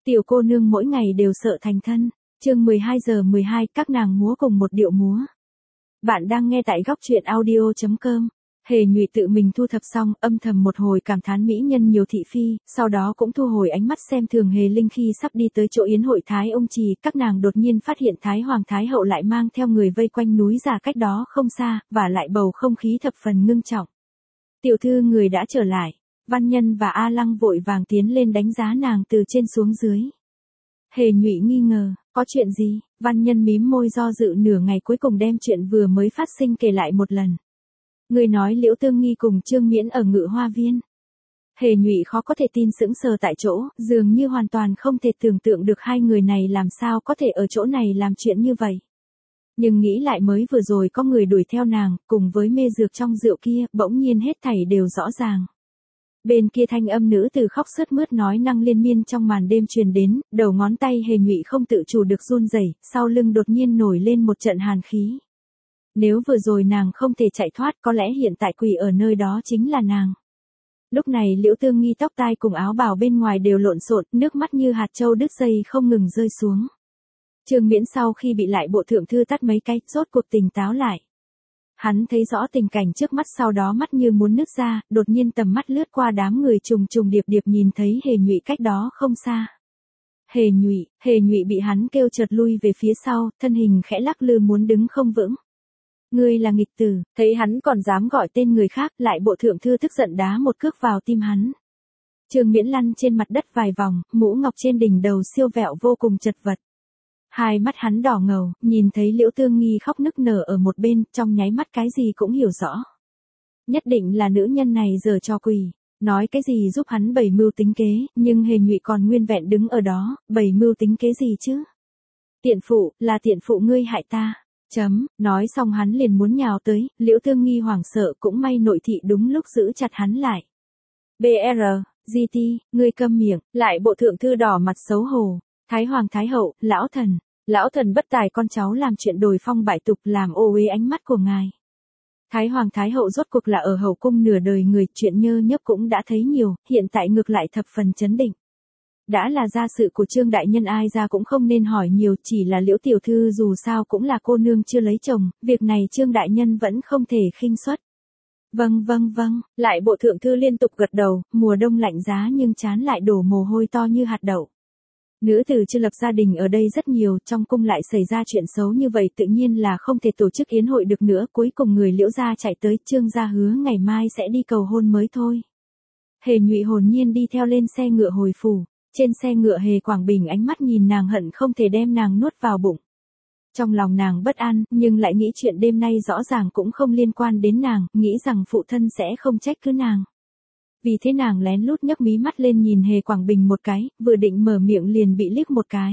Tiểu cô nương mỗi ngày đều sợ thành thân. Chương 12:12 các nàng múa cùng một điệu múa. Bạn đang nghe tại góc truyện audio.com. Hề Nhụy tự mình thu thập xong, âm thầm một hồi cảm thán mỹ nhân nhiều thị phi, sau đó cũng thu hồi ánh mắt xem thường Hề Linh khi sắp đi tới chỗ yến hội Thái ông trì, các nàng đột nhiên phát hiện Thái Hoàng Thái hậu lại mang theo người vây quanh núi giả cách đó không xa, và lại bầu không khí thập phần ngưng trọng. Tiểu thư người đã trở lại. Văn Nhân và A Lăng vội vàng tiến lên đánh giá nàng từ trên xuống dưới. Hề Nhụy nghi ngờ, có chuyện gì? Văn Nhân mím môi do dự nửa ngày cuối cùng đem chuyện vừa mới phát sinh kể lại một lần. Người nói Liễu Tương Nghi cùng Trương Miễn ở Ngự Hoa Viên. Hề Nhụy khó có thể tin sững sờ tại chỗ, dường như hoàn toàn không thể tưởng tượng được hai người này làm sao có thể ở chỗ này làm chuyện như vậy. Nhưng nghĩ lại mới vừa rồi có người đuổi theo nàng, cùng với mê dược trong rượu kia, bỗng nhiên hết thảy đều rõ ràng. Bên kia thanh âm nữ tử khóc sướt mướt nói năng liên miên trong màn đêm truyền đến, đầu ngón tay Hề Nhụy không tự chủ được run rẩy, sau lưng đột nhiên nổi lên một trận hàn khí. Nếu vừa rồi nàng không thể chạy thoát, có lẽ hiện tại quỳ ở nơi đó chính là nàng. Lúc này Liễu Tương Nghi tóc tai cùng áo bào bên ngoài đều lộn xộn, nước mắt như hạt châu đứt dây không ngừng rơi xuống. Trương Miễn sau khi bị lại bộ thượng thư tát mấy cái, rốt cuộc tỉnh táo lại. Hắn thấy rõ tình cảnh trước mắt, sau đó mắt như muốn nứt ra, đột nhiên tầm mắt lướt qua đám người trùng trùng điệp điệp nhìn thấy Hề Nhụy cách đó không xa. Hề Nhụy bị hắn kêu chợt lui về phía sau, thân hình khẽ lắc lư muốn đứng không vững. Ngươi là nghịch tử, thấy hắn còn dám gọi tên người khác, lại bộ thượng thư tức giận đá một cước vào tim hắn. Trương Miễn lăn trên mặt đất vài vòng, mũ ngọc trên đỉnh đầu siêu vẹo vô cùng chật vật. Hai mắt hắn đỏ ngầu, nhìn thấy Liễu Tương Nghi khóc nức nở ở một bên, trong nháy mắt cái gì cũng hiểu rõ. Nhất định là nữ nhân này giở trò quỷ, nói cái gì giúp hắn bày mưu tính kế, nhưng Hề Nhụy còn nguyên vẹn đứng ở đó, bày mưu tính kế gì chứ? Tiện phụ, là tiện phụ ngươi hại ta. Nói xong hắn liền muốn nhào tới, Liễu Tương Nghi hoảng sợ, cũng may nội thị đúng lúc giữ chặt hắn lại. GT, ngươi câm miệng, lại bộ thượng thư đỏ mặt xấu hổ. Thái Hoàng Thái hậu, lão thần bất tài con cháu làm chuyện đồi phong bại tục, làm ô uế ánh mắt của ngài. Thái Hoàng Thái hậu rốt cuộc là ở hậu cung nửa đời người, chuyện nhơ nhớp cũng đã thấy nhiều, hiện tại ngược lại thập phần chấn định. Đã là gia sự của Trương đại nhân ai ra cũng không nên hỏi nhiều, chỉ là Liễu tiểu thư dù sao cũng là cô nương chưa lấy chồng, việc này Trương đại nhân vẫn không thể khinh suất. Vâng, lại bộ thượng thư liên tục gật đầu, mùa đông lạnh giá nhưng trán lại đổ mồ hôi to như hạt đậu. Nữ tử chưa lập gia đình ở đây rất nhiều, trong cung lại xảy ra chuyện xấu như vậy tự nhiên là không thể tổ chức yến hội được nữa, cuối cùng người Liễu gia chạy tới, Trương gia hứa ngày mai sẽ đi cầu hôn mới thôi. Hề Nhụy hồn nhiên đi theo lên xe ngựa hồi phủ, trên xe ngựa Hề Quảng Bình ánh mắt nhìn nàng hận không thể đem nàng nuốt vào bụng. Trong lòng nàng bất an, nhưng lại nghĩ chuyện đêm nay rõ ràng cũng không liên quan đến nàng, nghĩ rằng phụ thân sẽ không trách cứ nàng. Vì thế nàng lén lút nhấc mí mắt lên nhìn Hề Quảng Bình một cái, vừa định mở miệng liền bị liếc một cái.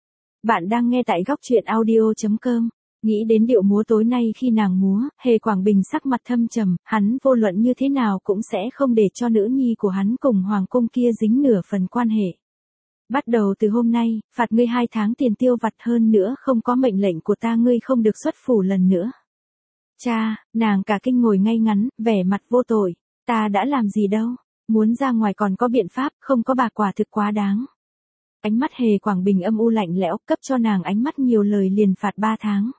Bạn đang nghe tại góc truyện audio.com. Nghĩ đến điệu múa tối nay khi nàng múa, Hề Quảng Bình sắc mặt thâm trầm, hắn vô luận như thế nào cũng sẽ không để cho nữ nhi của hắn cùng hoàng cung kia dính nửa phần quan hệ. Bắt đầu từ hôm nay, phạt ngươi 2 tháng tiền tiêu vặt, hơn nữa không có mệnh lệnh của ta ngươi không được xuất phủ lần nữa. Cha, nàng cả kinh ngồi ngay ngắn, vẻ mặt vô tội. Ta đã làm gì đâu, muốn ra ngoài còn có biện pháp, không có bà quả thực quá đáng. Ánh mắt Hề Quảng Bình âm u lạnh lẽo, cấp cho nàng ánh mắt nhiều lời liền phạt 3 tháng.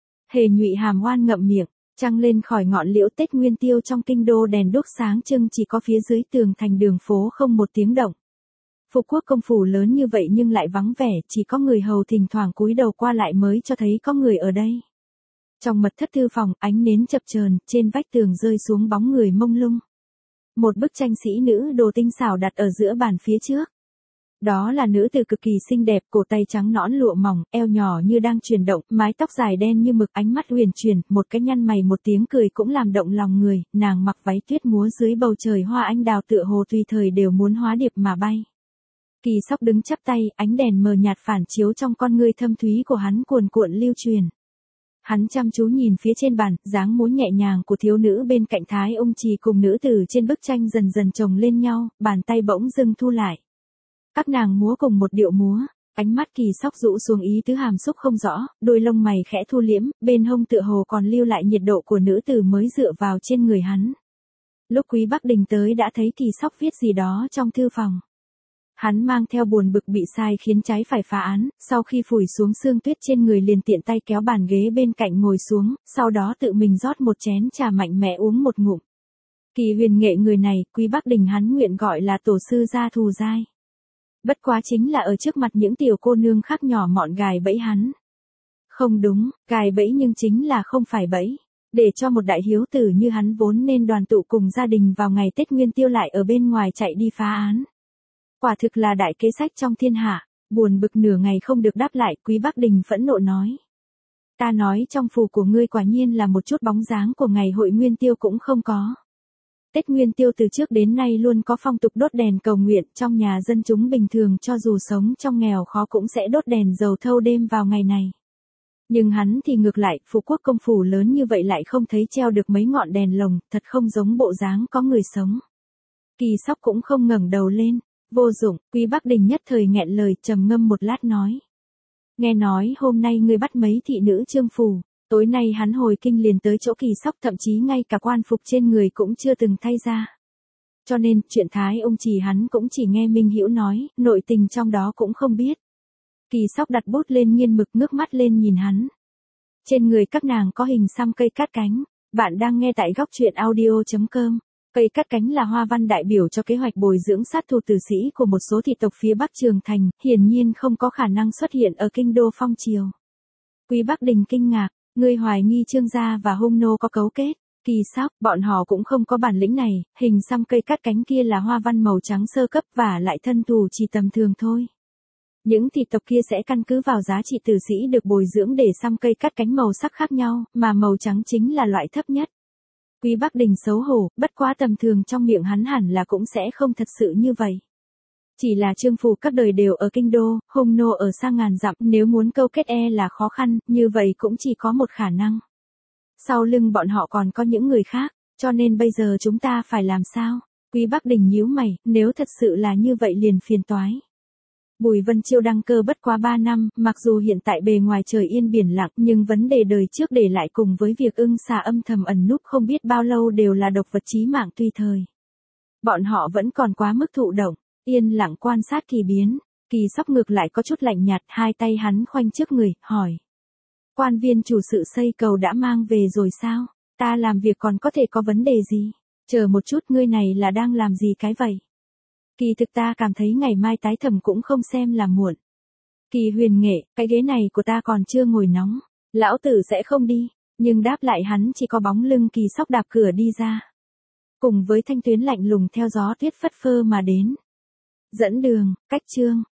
Hề Nhụy hàm oan ngậm miệng, trăng lên khỏi ngọn liễu Tết Nguyên Tiêu trong kinh đô đèn đuốc sáng trưng, chỉ có phía dưới tường thành đường phố không một tiếng động. Phục quốc công phủ lớn như vậy nhưng lại vắng vẻ, chỉ có người hầu thỉnh thoảng cúi đầu qua lại mới cho thấy có người ở đây. Trong mật thất thư phòng, ánh nến chập chờn, trên vách tường rơi xuống bóng người mông lung. Một bức tranh sĩ nữ đồ tinh xảo đặt ở giữa bàn phía trước. Đó là nữ tử cực kỳ xinh đẹp, cổ tay trắng nõn lụa mỏng, eo nhỏ như đang chuyển động, mái tóc dài đen như mực, ánh mắt huyền chuyển, một cái nhăn mày một tiếng cười cũng làm động lòng người, nàng mặc váy tuyết múa dưới bầu trời hoa anh đào tựa hồ tùy thời đều muốn hóa điệp mà bay. Kỳ Sóc đứng chắp tay, ánh đèn mờ nhạt phản chiếu trong con ngươi thâm thúy của hắn cuồn cuộn lưu truyền. Hắn chăm chú nhìn phía trên bàn, dáng múa nhẹ nhàng của thiếu nữ bên cạnh Thái ông trì cùng nữ tử trên bức tranh dần dần chồng lên nhau, bàn tay bỗng dưng thu lại. Các nàng múa cùng một điệu múa, ánh mắt Kỳ Sóc rũ xuống ý tứ hàm xúc không rõ, đôi lông mày khẽ thu liễm, bên hông tựa hồ còn lưu lại nhiệt độ của nữ tử mới dựa vào trên người hắn. Lúc Quý Bắc Đình tới đã thấy Kỳ Sóc viết gì đó trong thư phòng. Hắn mang theo buồn bực bị sai khiến trái phải phá án, sau khi phủi xuống sương tuyết trên người liền tiện tay kéo bàn ghế bên cạnh ngồi xuống, sau đó tự mình rót một chén trà mạnh mẽ uống một ngụm. Kỳ Huyền Nghệ người này, Quý Bắc Đình hắn nguyện gọi là tổ sư gia thù dai. Bất quá chính là ở trước mặt những tiểu cô nương khác nhỏ mọn gài bẫy hắn. Không đúng, gài bẫy nhưng chính là không phải bẫy. Để cho một đại hiếu tử như hắn vốn nên đoàn tụ cùng gia đình vào ngày Tết Nguyên Tiêu lại ở bên ngoài chạy đi phá án. Quả thực là đại kế sách trong thiên hạ, buồn bực nửa ngày không được đáp lại, Quý Bắc Đình phẫn nộ nói. Ta nói trong phù của ngươi quả nhiên là một chút bóng dáng của ngày hội Nguyên Tiêu cũng không có. Tết Nguyên Tiêu từ trước đến nay luôn có phong tục đốt đèn cầu nguyện, trong nhà dân chúng bình thường cho dù sống trong nghèo khó cũng sẽ đốt đèn dầu thâu đêm vào ngày này. Nhưng hắn thì ngược lại, Phú Quốc công phủ lớn như vậy lại không thấy treo được mấy ngọn đèn lồng, thật không giống bộ dáng có người sống. Kỳ Sóc cũng không ngẩng đầu lên, vô dụng, Quý Bắc Đình nhất thời nghẹn lời, trầm ngâm một lát nói. Nghe nói hôm nay ngươi bắt mấy thị nữ trương phủ, tối nay hắn hồi kinh liền tới chỗ Kỳ Sóc, thậm chí ngay cả quan phục trên người cũng chưa từng thay ra. Cho nên, chuyện Thái ông chỉ hắn cũng chỉ nghe Minh Hữu nói, nội tình trong đó cũng không biết. Kỳ Sóc đặt bút lên nghiên mực, ngước mắt lên nhìn hắn. Trên người các nàng có hình xăm cây cát cánh. Bạn đang nghe tại góc truyện audio.com. Cây cát cánh là hoa văn đại biểu cho kế hoạch bồi dưỡng sát thủ tử sĩ của một số thị tộc phía Bắc Trường Thành, hiển nhiên không có khả năng xuất hiện ở kinh đô phong triều. Quý Bắc Đình kinh ngạc, ngươi hoài nghi Trương gia và Hung nô có cấu kết. Kỳ Sóc, bọn họ cũng không có bản lĩnh này, hình xăm cây cát cánh kia là hoa văn màu trắng sơ cấp và lại thân thủ chỉ tầm thường thôi. Những thị tộc kia sẽ căn cứ vào giá trị tử sĩ được bồi dưỡng để xăm cây cát cánh màu sắc khác nhau, mà màu trắng chính là loại thấp nhất. Quý Bắc Đình xấu hổ, bất quá tầm thường trong miệng hắn hẳn là cũng sẽ không thật sự như vậy. Chỉ là trương phủ các đời đều ở kinh đô, Hung nô ở xa ngàn dặm, nếu muốn câu kết là khó khăn, như vậy cũng chỉ có một khả năng. Sau lưng bọn họ còn có những người khác, cho nên bây giờ chúng ta phải làm sao? Quý Bắc Đình nhíu mày, nếu thật sự là như vậy liền phiền toái. Bùi Vân Chiêu đăng cơ bất quá 3 năm, mặc dù hiện tại bề ngoài trời yên biển lặng, nhưng vấn đề đời trước để lại cùng với việc Ưng Xà âm thầm ẩn núp không biết bao lâu đều là độc vật chí mạng tùy thời. Bọn họ vẫn còn quá mức thụ động, yên lặng quan sát kỳ biến. Kỳ Sóc ngược lại có chút lạnh nhạt, hai tay hắn khoanh trước người, hỏi. Quan viên chủ sự xây cầu đã mang về rồi sao? Ta làm việc còn có thể có vấn đề gì? Chờ một chút, ngươi này là đang làm gì cái vậy? Kỳ thực ta cảm thấy ngày mai tái thẩm cũng không xem là muộn. Kỳ Huyền Nghệ, cái ghế này của ta còn chưa ngồi nóng. Lão tử sẽ không đi. Nhưng đáp lại hắn chỉ có bóng lưng Kỳ Sóc đạp cửa đi ra. Cùng với thanh tuyến lạnh lùng theo gió tuyết phất phơ mà đến. Dẫn đường, cách chương.